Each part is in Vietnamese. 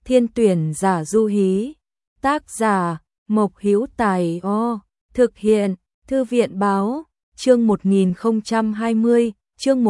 Thiên tuyển giả du hí. Tác giả Mộc Hữu Tài. Thực hiện Thư viện báo. Chương 1020, chương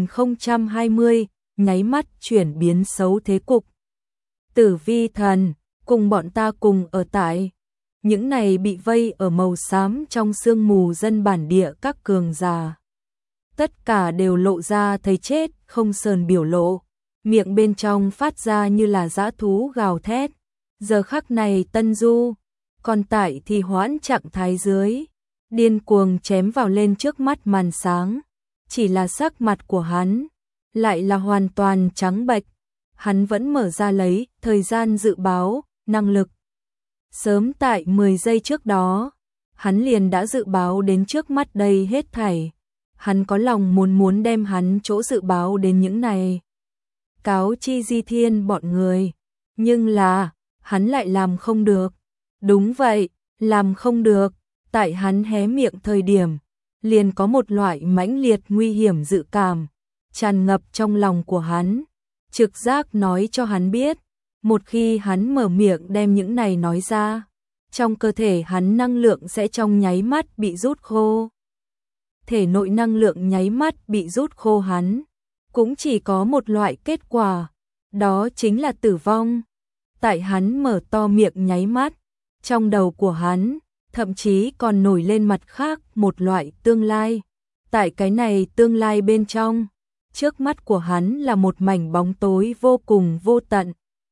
1020, nháy mắt chuyển biến xấu thế cục. Tử Vi thần, cùng bọn ta cùng ở tại. Những này bị vây ở màu xám trong sương mù dân bản địa các cường già. Tất cả đều lộ ra thấy chết, không sờn biểu lộ. Miệng bên trong phát ra như là dã thú gào thét. Giờ khắc này Tân Du, còn tại thì hoãn trạng thái dưới. Điên cuồng chém vào lên trước mắt màn sáng. Chỉ là sắc mặt của hắn lại là hoàn toàn trắng bệch. Hắn vẫn mở ra lấy thời gian dự báo, năng lực. Sớm tại 10 giây trước đó, hắn liền đã dự báo đến trước mắt đây hết thảy. Hắn có lòng muốn đem hắn chỗ dự báo đến những này. Cáo chi Di Thiên bọn người. Nhưng là, hắn lại làm không được. Đúng vậy, làm không được. Tại hắn hé miệng thời điểm, liền có một loại mãnh liệt nguy hiểm dự cảm tràn ngập trong lòng của hắn. Trực giác nói cho hắn biết, một khi hắn mở miệng đem những này nói ra, trong cơ thể hắn năng lượng sẽ trong nháy mắt bị rút khô. Thể nội năng lượng nháy mắt bị rút khô hắn, cũng chỉ có một loại kết quả, đó chính là tử vong. Tại hắn mở to miệng nháy mắt, trong đầu của hắn thậm chí còn nổi lên mặt khác một loại tương lai. Tại cái này tương lai bên trong, trước mắt của hắn là một mảnh bóng tối vô cùng vô tận.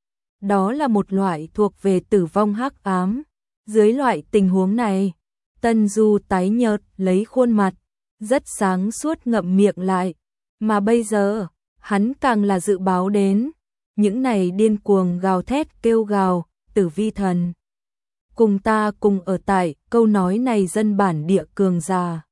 Đó là một loại thuộc về tử vong hắc ám. Dưới loại tình huống này, Tân Du tái nhợt lấy khuôn mặt, rất sáng suốt ngậm miệng lại. Mà bây giờ, hắn càng là dự báo đến. Những này điên cuồng gào thét kêu gào, Tử Vi thần. Cùng ta cùng ở tại, câu nói này dân bản địa cường già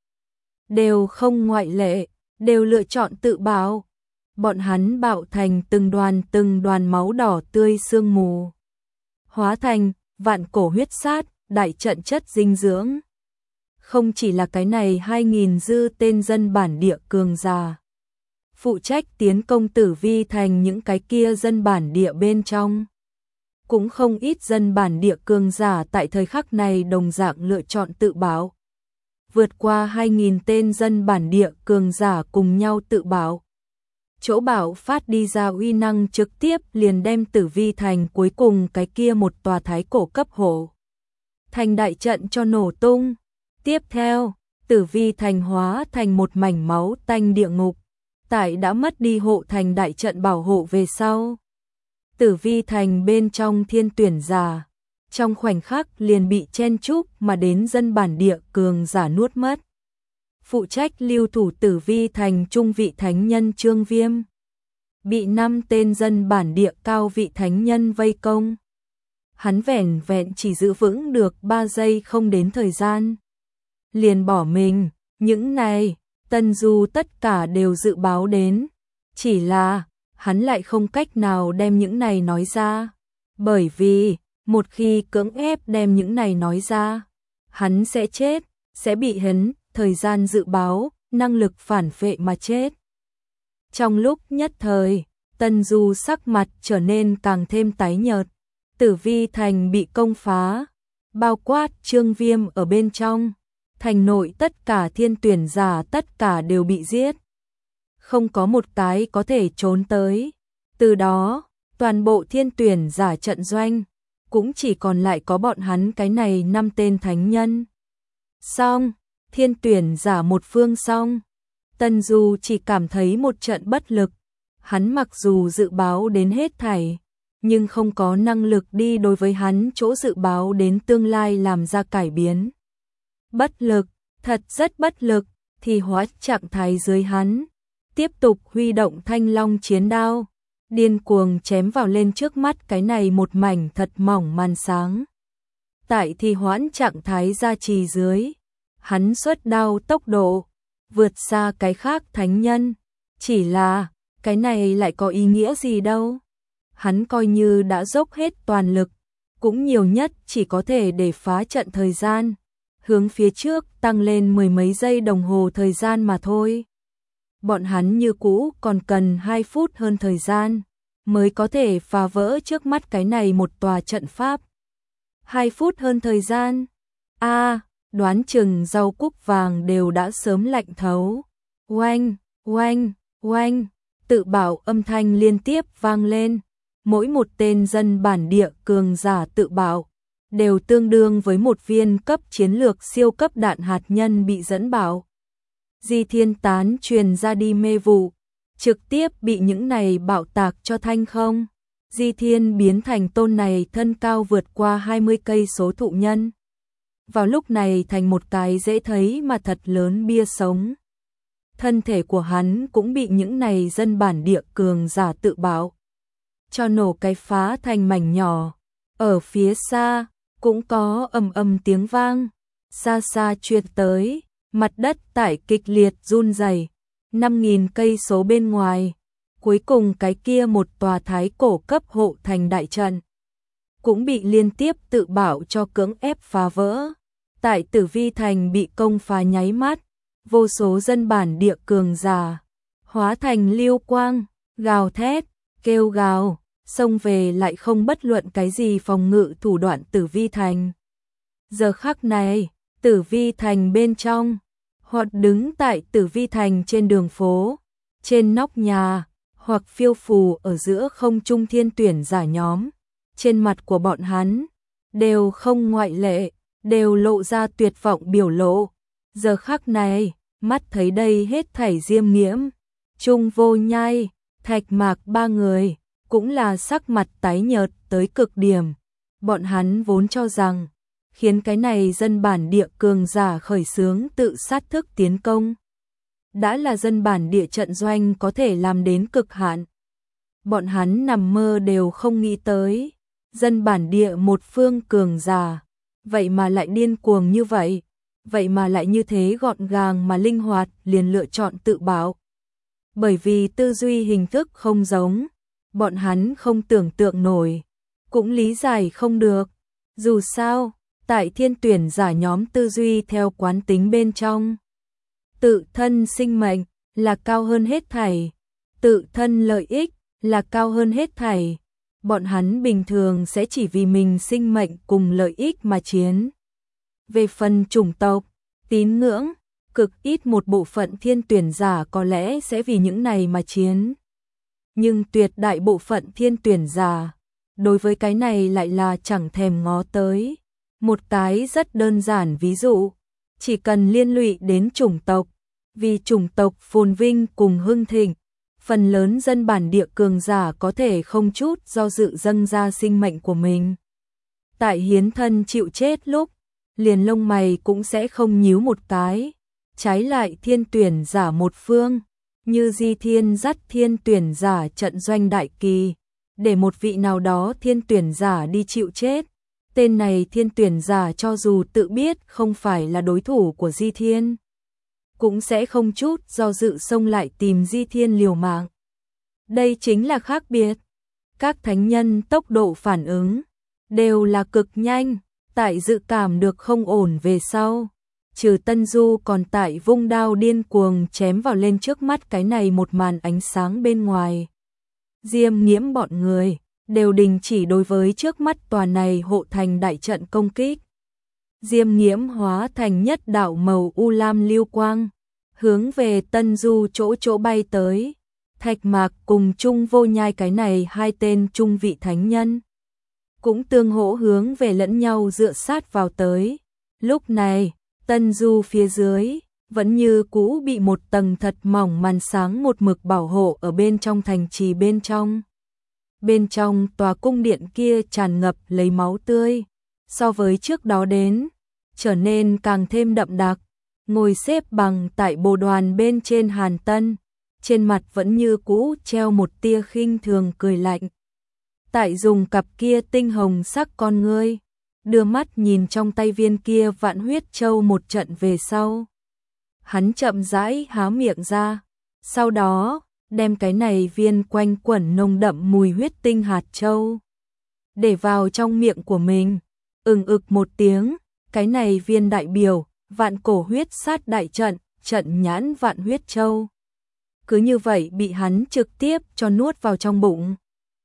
đều không ngoại lệ, đều lựa chọn tự bạo. Bọn hắn bạo thành từng đoàn máu đỏ tươi sương mù, hóa thành vạn cổ huyết sát, đại trận chất dinh dưỡng. Không chỉ là cái này 2000 dư tên dân bản địa cường già phụ trách tiến công Tử Vi thành, những cái kia dân bản địa bên trong cũng không ít dân bản địa cường giả tại thời khắc này đồng dạng lựa chọn tự bảo. Vượt qua 2000 tên dân bản địa cường giả cùng nhau tự bảo. Chỗ bảo phát đi ra uy năng trực tiếp liền đem Tử Vi thành cuối cùng cái kia một tòa thái cổ cấp hộ thành đại trận cho nổ tung. Tiếp theo, Tử Vi thành hóa thành một mảnh máu tanh địa ngục. Tại đã mất đi hộ thành đại trận bảo hộ về sau, Tử Vi thành bên trong thiên tuyển giả trong khoảnh khắc liền bị chen chúc mà đến dân bản địa cường giả nuốt mất. Phụ trách lưu thủ Tử Vi thành trung vị thánh nhân Trương Viêm bị 5 tên dân bản địa cao vị thánh nhân vây công. Hắn vẻn vẹn chỉ giữ vững được 3 giây không đến thời gian, liền bỏ mình. Những này Tân Du tất cả đều dự báo đến, chỉ là hắn lại không cách nào đem những này nói ra, bởi vì một khi cưỡng ép đem những này nói ra, hắn sẽ chết, sẽ bị hấn thời gian dự báo, năng lực phản phệ mà chết. Trong lúc nhất thời, Tân Du sắc mặt trở nên càng thêm tái nhợt. Tử Vi thành bị công phá, bao quát Trương Viêm ở bên trong. Thành nội tất cả thiên tuyển giả tất cả đều bị giết. Không có một cái có thể trốn tới. Từ đó, toàn bộ thiên tuyển giả trận doanh, cũng chỉ còn lại có bọn hắn cái này 5 tên thánh nhân. Xong, thiên tuyển giả một phương xong. Tân Du chỉ cảm thấy một trận bất lực. Hắn mặc dù dự báo đến hết thảy, nhưng không có năng lực đi đối với hắn chỗ dự báo đến tương lai làm ra cải biến. Bất lực, thật rất bất lực, thì hóa trạng thái dưới hắn. Tiếp tục huy động thanh long chiến đao, điên cuồng chém vào lên trước mắt cái này một mảnh thật mỏng màn sáng. Tại thì hoãn trạng thái gia trì dưới, hắn xuất đao tốc độ vượt xa cái khác thánh nhân. Chỉ là, cái này lại có ý nghĩa gì đâu. Hắn coi như đã dốc hết toàn lực, cũng nhiều nhất chỉ có thể để phá trận thời gian, hướng phía trước tăng lên 10 mấy giây đồng hồ thời gian mà thôi. Bọn hắn như cũ còn cần 2 phút hơn thời gian, mới có thể phá vỡ trước mắt cái này một tòa trận pháp. 2 phút hơn thời gian. Đoán chừng rau cúc vàng đều đã sớm lạnh thấu. Oanh, oanh, oanh, tự bảo âm thanh liên tiếp vang lên. Mỗi một tên dân bản địa cường giả tự bảo đều tương đương với một viên cấp chiến lược siêu cấp đạn hạt nhân bị dẫn bảo. Di Thiên tán truyền ra đi mê vụ, trực tiếp bị những này bạo tạc cho thanh không. Di Thiên biến thành tôn này thân cao vượt qua 20 cây số thụ nhân. Vào lúc này thành một cái dễ thấy mà thật lớn bia sống. Thân thể của hắn cũng bị những này dân bản địa cường giả tự bảo cho nổ cái phá thành mảnh nhỏ. Ở phía xa cũng có ầm ầm tiếng vang, xa xa truyền tới, mặt đất tại kịch liệt run rẩy. 5.000 cây số bên ngoài, cuối cùng cái kia một tòa thái cổ cấp hộ thành đại trận cũng bị liên tiếp tự bảo cho cưỡng ép phá vỡ. Tại Tử Vi thành bị công phá nháy mắt, vô số dân bản địa cường giả hóa thành lưu quang, gào thét, kêu gào, xông về lại không bất luận cái gì phòng ngự thủ đoạn Tử Vi thành. Giờ khắc này, Tử Vi thành bên trong, hoặc đứng tại Tử Vi thành trên đường phố, trên nóc nhà, hoặc phiêu phù ở giữa không trung thiên tuyển giả nhóm, trên mặt của bọn hắn đều không ngoại lệ, đều lộ ra tuyệt vọng biểu lộ. Giờ khắc này, mắt thấy đây hết thảy Diêm Nghiễm, Trung Vô Nhai, Thạch Mạc ba người cũng là sắc mặt tái nhợt tới cực điểm. Bọn hắn vốn cho rằng khiến cái này dân bản địa cường giả khởi xướng tự sát thức tiến công đã là dân bản địa trận doanh có thể làm đến cực hạn. Bọn hắn nằm mơ đều không nghĩ tới, dân bản địa một phương cường giả, vậy mà lại điên cuồng như vậy, vậy mà lại như thế gọn gàng mà linh hoạt liền lựa chọn tự bảo. Bởi vì tư duy hình thức không giống, bọn hắn không tưởng tượng nổi, cũng lý giải không được. Dù sao, tại thiên tuyển giả nhóm tư duy theo quán tính bên trong, tự thân sinh mệnh là cao hơn hết thảy, tự thân lợi ích là cao hơn hết thảy. Bọn hắn bình thường sẽ chỉ vì mình sinh mệnh cùng lợi ích mà chiến. Về phần chủng tộc, tín ngưỡng, cực ít một bộ phận thiên tuyển giả có lẽ sẽ vì những này mà chiến. Nhưng tuyệt đại bộ phận thiên tuyển giả, đối với cái này lại là chẳng thèm ngó tới. Một cái rất đơn giản ví dụ, chỉ cần liên lụy đến chủng tộc, vì chủng tộc phồn vinh cùng hưng thịnh, phần lớn dân bản địa cường giả có thể không chút do dự dâng ra sinh mệnh của mình. Tại hiến thân chịu chết lúc, liền lông mày cũng sẽ không nhíu một cái. Trái lại thiên tuyển giả một phương, như Di Thiên dắt thiên tuyển giả trận doanh đại kỳ, để một vị nào đó thiên tuyển giả đi chịu chết. Tên này thiên tuyển giả cho dù tự biết không phải là đối thủ của Di Thiên, cũng sẽ không chút do dự xông lại tìm Di Thiên liều mạng. Đây chính là khác biệt. Các thánh nhân tốc độ phản ứng đều là cực nhanh, tại dự cảm được không ổn về sau. Trừ Tân Du còn tại vung đao điên cuồng chém vào lên trước mắt cái này một màn ánh sáng bên ngoài. Diêm Nghiễm bọn người đều đình chỉ đối với trước mắt tòa này hộ thành đại trận công kích. Diêm Nghiễm hóa thành nhất đạo màu u lam lưu quang, hướng về Tân Du chỗ bay tới. Thạch Mạc cùng Trung Vô Nhai cái này hai tên trung vị thánh nhân cũng tương hỗ hướng về lẫn nhau dựa sát vào tới. Lúc này, Tân Du phía dưới vẫn như cũ bị một tầng thật mỏng màn sáng một mực bảo hộ ở bên trong thành trì bên trong. Bên trong tòa cung điện kia tràn ngập lấy máu tươi, so với trước đó đến, trở nên càng thêm đậm đặc. Ngồi xếp bằng tại bồ đoàn bên trên Hàn Tân, trên mặt vẫn như cũ treo một tia khinh thường cười lạnh. Tại dùng cặp kia tinh hồng sắc con ngươi, đưa mắt nhìn trong tay viên kia vạn huyết châu một trận về sau. Hắn chậm rãi há miệng ra, sau đó đem cái này viên quanh quẩn nồng đậm mùi huyết tinh hạt châu để vào trong miệng của mình. Ực một tiếng, cái này viên đại biểu vạn cổ huyết sát đại trận, trận nhãn vạn huyết châu cứ như vậy bị hắn trực tiếp cho nuốt vào trong bụng.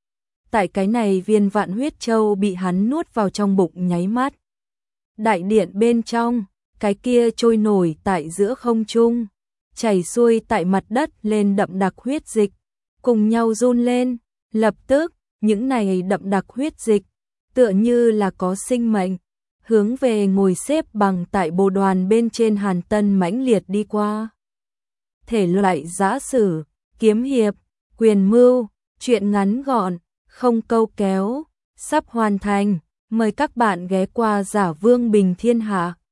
tại cái này viên vạn huyết châu bị hắn nuốt vào trong bụng nháy mắt. Đại điện bên trong, cái kia trôi nổi tại giữa không trung, chảy xuôi tại mặt đất lên đậm đặc huyết dịch, cùng nhau run lên, lập tức, những này đậm đặc huyết dịch, tựa như là có sinh mệnh, hướng về ngồi xếp bằng tại bồ đoàn bên trên Hàn Tân mãnh liệt đi qua. Thể loại giã sử, kiếm hiệp, quyền mưu, truyện ngắn gọn, không câu kéo, sắp hoàn thành, mời các bạn ghé qua Giả Vương Bình Thiên Hạ.